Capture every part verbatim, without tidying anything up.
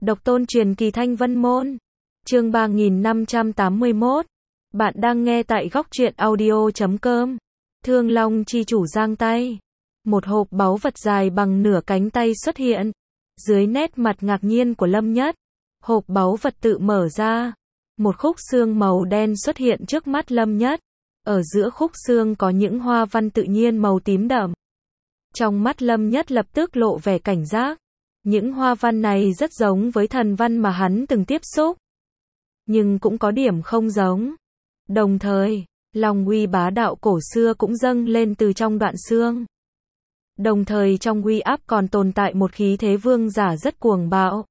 Độc tôn truyền kỳ Thanh Vân Môn. Chương ba nghìn năm trăm tám mươi mốt. Bạn đang nghe tại góc truyện audio chấm com. Thương Long chi chủ giang tay. Một hộp báu vật dài bằng nửa cánh tay xuất hiện. Dưới nét mặt ngạc nhiên của Lâm Nhất, hộp báu vật tự mở ra. Một khúc xương màu đen xuất hiện trước mắt Lâm Nhất. Ở giữa khúc xương có những hoa văn tự nhiên màu tím đậm. Trong mắt Lâm Nhất lập tức lộ vẻ cảnh giác. Những hoa văn này rất giống với thần văn mà hắn từng tiếp xúc, nhưng cũng có điểm không giống. Đồng thời, long uy bá đạo cổ xưa cũng dâng lên từ trong đoạn xương. Đồng thời trong uy áp còn tồn tại một khí thế vương giả rất cuồng bạo.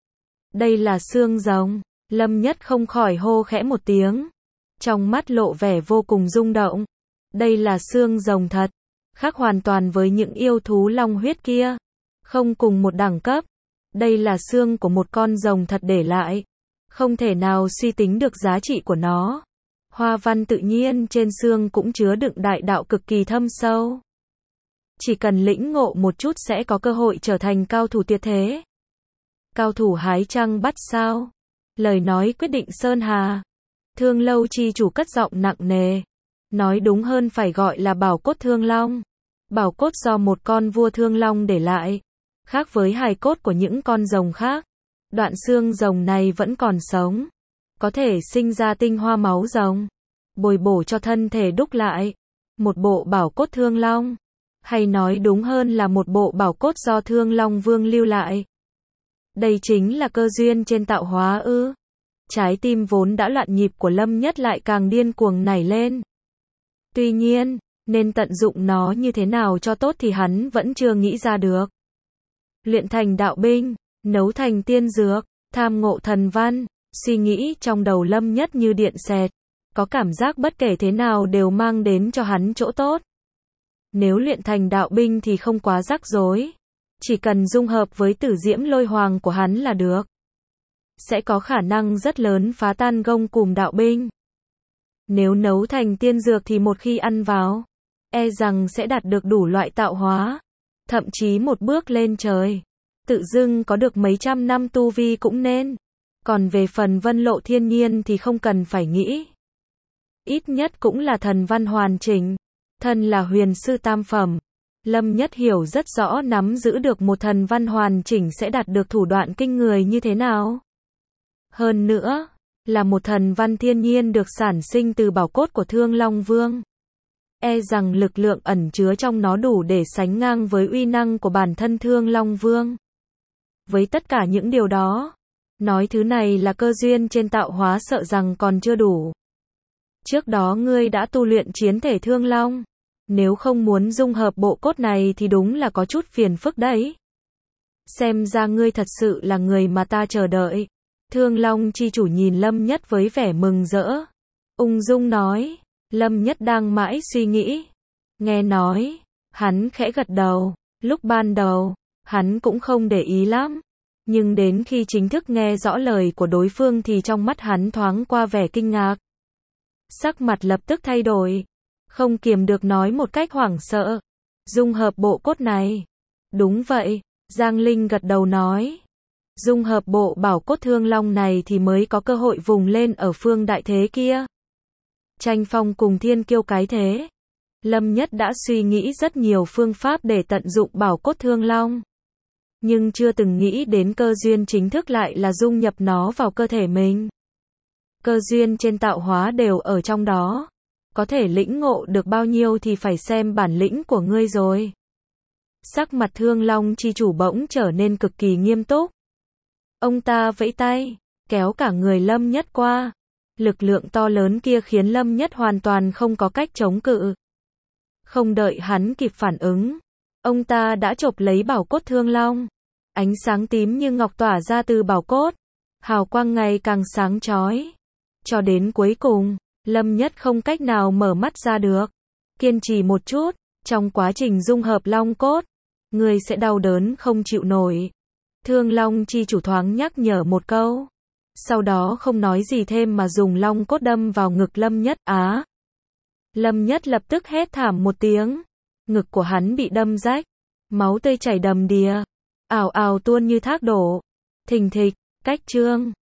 Đây là xương rồng. Lâm Nhất không khỏi hô khẽ một tiếng. Trong mắt lộ vẻ vô cùng rung động. Đây là xương rồng thật, khác hoàn toàn với những yêu thú long huyết kia. Không cùng một đẳng cấp. Đây là xương của một con rồng thật để lại. Không thể nào suy tính được giá trị của nó. Hoa văn tự nhiên trên xương cũng chứa đựng đại đạo cực kỳ thâm sâu. Chỉ cần lĩnh ngộ một chút sẽ có cơ hội trở thành cao thủ tuyệt thế. Cao thủ hái trăng bắt sao? Lời nói quyết định sơn hà. Thương Lâu chi chủ cất giọng nặng nề. Nói đúng hơn phải gọi là bảo cốt thương long. Bảo cốt do một con vua thương long để lại. Khác với hài cốt của những con rồng khác, đoạn xương rồng này vẫn còn sống. Có thể sinh ra tinh hoa máu rồng, bồi bổ cho thân thể đúc lại. Một bộ bảo cốt thương long. Hay nói đúng hơn là một bộ bảo cốt do Thương Long Vương lưu lại. Đây chính là cơ duyên trên tạo hóa ư? Trái tim vốn đã loạn nhịp của Lâm Nhất lại càng điên cuồng nảy lên. Tuy nhiên, nên tận dụng nó như thế nào cho tốt thì hắn vẫn chưa nghĩ ra được. Luyện thành đạo binh, nấu thành tiên dược, tham ngộ thần văn, suy nghĩ trong đầu Lâm Nhất như điện xẹt. Có cảm giác bất kể thế nào đều mang đến cho hắn chỗ tốt. Nếu luyện thành đạo binh thì không quá rắc rối. Chỉ cần dung hợp với tử diễm lôi hoàng của hắn là được. Sẽ có khả năng rất lớn phá tan gông cùm đạo binh. Nếu nấu thành tiên dược thì một khi ăn vào, e rằng sẽ đạt được đủ loại tạo hóa. Thậm chí một bước lên trời. Tự dưng có được mấy trăm năm tu vi cũng nên. Còn về phần vân lộ thiên nhiên thì không cần phải nghĩ. Ít nhất cũng là thần văn hoàn chỉnh. Thân là huyền sư tam phẩm. Lâm Nhất hiểu rất rõ nắm giữ được một thần văn hoàn chỉnh sẽ đạt được thủ đoạn kinh người như thế nào. Hơn nữa, là một thần văn thiên nhiên được sản sinh từ bảo cốt của Thương Long Vương. E rằng lực lượng ẩn chứa trong nó đủ để sánh ngang với uy năng của bản thân Thương Long Vương. Với tất cả những điều đó, nói thứ này là cơ duyên trên tạo hóa sợ rằng còn chưa đủ. Trước đó ngươi đã tu luyện chiến thể Thương Long. Nếu không muốn dung hợp bộ cốt này thì đúng là có chút phiền phức đấy. Xem ra ngươi thật sự là người mà ta chờ đợi. Thương Long chi chủ nhìn Lâm Nhất với vẻ mừng rỡ. Ung dung nói. Lâm Nhất đang mãi suy nghĩ. Nghe nói, hắn khẽ gật đầu. Lúc ban đầu, hắn cũng không để ý lắm. Nhưng đến khi chính thức nghe rõ lời của đối phương thì trong mắt hắn thoáng qua vẻ kinh ngạc. Sắc mặt lập tức thay đổi. Không kiềm được nói một cách hoảng sợ. Dung hợp bộ cốt này. Đúng vậy, Giang Linh gật đầu nói. Dung hợp bộ bảo cốt thương long này thì mới có cơ hội vùng lên ở phương đại thế kia. Tranh phong cùng thiên kiêu cái thế. Lâm Nhất đã suy nghĩ rất nhiều phương pháp để tận dụng bảo cốt thương long. Nhưng chưa từng nghĩ đến cơ duyên chính thức lại là dung nhập nó vào cơ thể mình. Cơ duyên trên tạo hóa đều ở trong đó. Có thể lĩnh ngộ được bao nhiêu thì phải xem bản lĩnh của ngươi rồi. Sắc mặt Thương Long chi chủ bỗng trở nên cực kỳ nghiêm túc. Ông ta vẫy tay, kéo cả người Lâm Nhất qua. Lực lượng to lớn kia khiến Lâm Nhất hoàn toàn không có cách chống cự. Không đợi hắn kịp phản ứng, ông ta đã chộp lấy bảo cốt Thương Long. Ánh sáng tím như ngọc tỏa ra từ bảo cốt. Hào quang ngày càng sáng chói. Cho đến cuối cùng, Lâm Nhất không cách nào mở mắt ra được. Kiên trì một chút, trong quá trình dung hợp long cốt, người sẽ đau đớn không chịu nổi. Thương Long chi chủ thoáng nhắc nhở một câu. Sau đó không nói gì thêm mà dùng long cốt đâm vào ngực Lâm Nhất. Á! Lâm Nhất lập tức hét thảm một tiếng. Ngực của hắn bị đâm rách. Máu tươi chảy đầm đìa. Ào ào tuôn như thác đổ. Thình thịch, Cách chương